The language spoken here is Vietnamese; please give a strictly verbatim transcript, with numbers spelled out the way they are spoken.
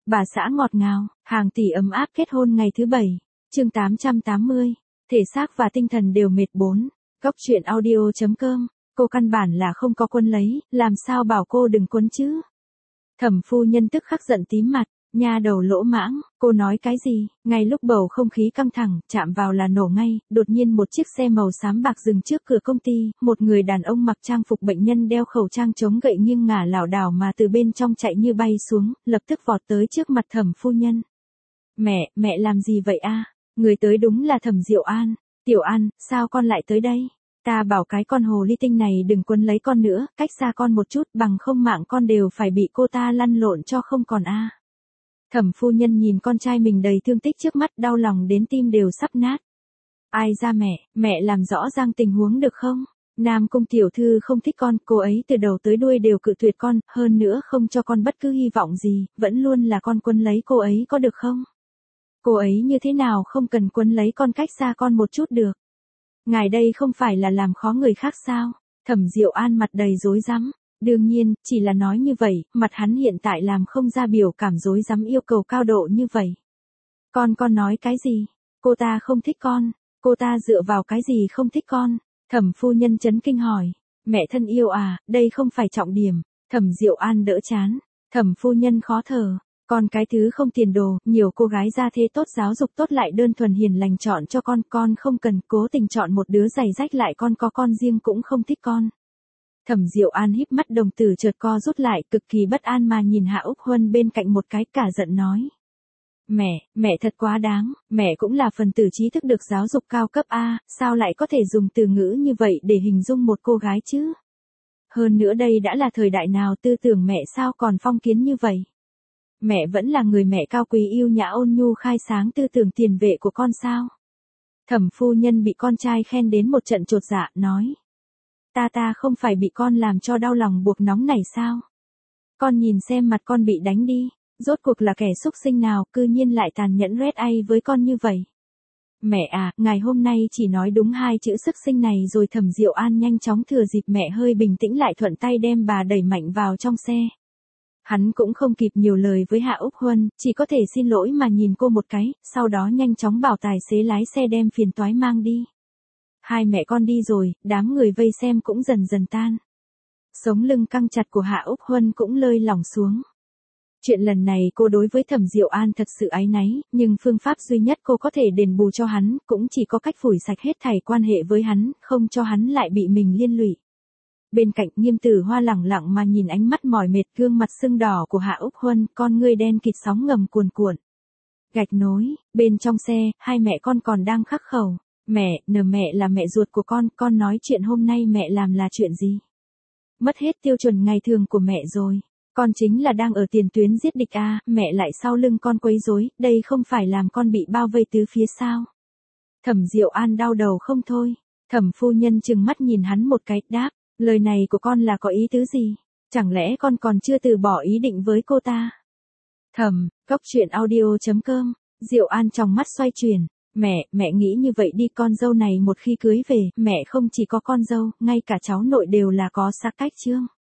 Bà xã ngọt ngào, hàng tỷ ấm áp kết hôn ngày thứ bảy. Chương tám trăm tám mươi. Thể xác và tinh thần đều mệt bốn. Góc truyện audio chấm com. Cô căn bản là không có quân lấy, làm sao bảo cô đừng quân chứ? Thẩm phu nhân tức khắc giận tím mặt, nha đầu lỗ mãng, cô nói cái gì? Ngay lúc bầu không khí căng thẳng, chạm vào là nổ ngay, đột nhiên một chiếc xe màu xám bạc dừng trước cửa công ty, một người đàn ông mặc trang phục bệnh nhân đeo khẩu trang chống gậy nghiêng ngả lảo đảo mà từ bên trong chạy như bay xuống, lập tức vọt tới trước mặt thẩm phu nhân. Mẹ, mẹ làm gì vậy a? Người tới đúng là Thẩm Diệu An. Tiểu An, sao con lại tới đây? Ta bảo cái con hồ ly tinh này đừng quấn lấy con nữa, cách xa con một chút, bằng không mạng con đều phải bị cô ta lăn lộn cho không còn a. Thẩm phu nhân nhìn con trai mình đầy thương tích trước mắt, đau lòng đến tim đều sắp nát. Ai ra mẹ, mẹ làm rõ ràng tình huống được không? Nam Cung tiểu thư không thích con, cô ấy từ đầu tới đuôi đều cự tuyệt con, hơn nữa không cho con bất cứ hy vọng gì, vẫn luôn là con quấn lấy cô ấy có được không? Cô ấy như thế nào không cần quấn lấy con cách xa con một chút được? Ngài đây không phải là làm khó người khác sao? Thẩm Diệu An mặt đầy rối rắm. Đương nhiên, chỉ là nói như vậy, mặt hắn hiện tại làm không ra biểu cảm rối rắm yêu cầu cao độ như vậy. Con con nói cái gì? Cô ta không thích con. Cô ta dựa vào cái gì không thích con? Thẩm phu nhân chấn kinh hỏi. Mẹ thân yêu à, đây không phải trọng điểm. Thẩm Diệu An đỡ chán. Thẩm phu nhân khó thở. Con cái thứ không tiền đồ, nhiều cô gái ra thế tốt giáo dục tốt lại đơn thuần hiền lành chọn cho con, con không cần cố tình chọn một đứa giày rách lại con có con riêng cũng không thích con. Thẩm Diệu An híp mắt đồng tử chợt co rút lại, cực kỳ bất an mà nhìn Hạ Úc Huân bên cạnh một cái, cả giận nói. Mẹ, mẹ thật quá đáng, mẹ cũng là phần tử trí thức được giáo dục cao cấp A, sao lại có thể dùng từ ngữ như vậy để hình dung một cô gái chứ? Hơn nữa đây đã là thời đại nào, tư tưởng mẹ sao còn phong kiến như vậy? Mẹ vẫn là người mẹ cao quý yêu nhã ôn nhu khai sáng tư tưởng tiền vệ của con sao? Thẩm phu nhân bị con trai khen đến một trận chột dạ, nói. Ta ta không phải bị con làm cho đau lòng buộc nóng này sao? Con nhìn xem mặt con bị đánh đi, rốt cuộc là kẻ xúc sinh nào cư nhiên lại tàn nhẫn red ai với con như vậy? Mẹ à, ngày hôm nay chỉ nói đúng hai chữ sức sinh này rồi. Thẩm Diệu An nhanh chóng thừa dịp mẹ hơi bình tĩnh lại thuận tay đem bà đẩy mạnh vào trong xe. Hắn cũng không kịp nhiều lời với Hạ Úc Huân, chỉ có thể xin lỗi mà nhìn cô một cái, sau đó nhanh chóng bảo tài xế lái xe đem phiền toái mang đi. Hai mẹ con đi rồi, đám người vây xem cũng dần dần tan. Sống lưng căng chặt của Hạ Úc Huân cũng lơi lỏng xuống. Chuyện lần này cô đối với Thẩm Diệu An thật sự áy náy, nhưng phương pháp duy nhất cô có thể đền bù cho hắn, cũng chỉ có cách phủi sạch hết thảy quan hệ với hắn, không cho hắn lại bị mình liên lụy. Bên cạnh Nghiêm Tử Hoa lẳng lặng mà nhìn ánh mắt mỏi mệt gương mặt sưng đỏ của Hạ Úc Huân, con ngươi đen kịt sóng ngầm cuồn cuộn. Gạch nối, bên trong xe, hai mẹ con còn đang khắc khẩu. Mẹ, nờ mẹ là mẹ ruột của con, con nói chuyện hôm nay mẹ làm là chuyện gì? Mất hết tiêu chuẩn ngày thường của mẹ rồi. Con chính là đang ở tiền tuyến giết địch a, mẹ lại sau lưng con quấy rối, đây không phải làm con bị bao vây tứ phía sao? Thẩm Diệu An đau đầu không thôi. Thẩm phu nhân trừng mắt nhìn hắn một cái, đáp. Lời này của con là có ý tứ gì? Chẳng lẽ con còn chưa từ bỏ ý định với cô ta? Thầm, góc truyện audio chấm com. Diệu An trong mắt xoay chuyển. Mẹ, mẹ nghĩ như vậy đi, con dâu này một khi cưới về, mẹ không chỉ có con dâu, ngay cả cháu nội đều là có xác cách chương.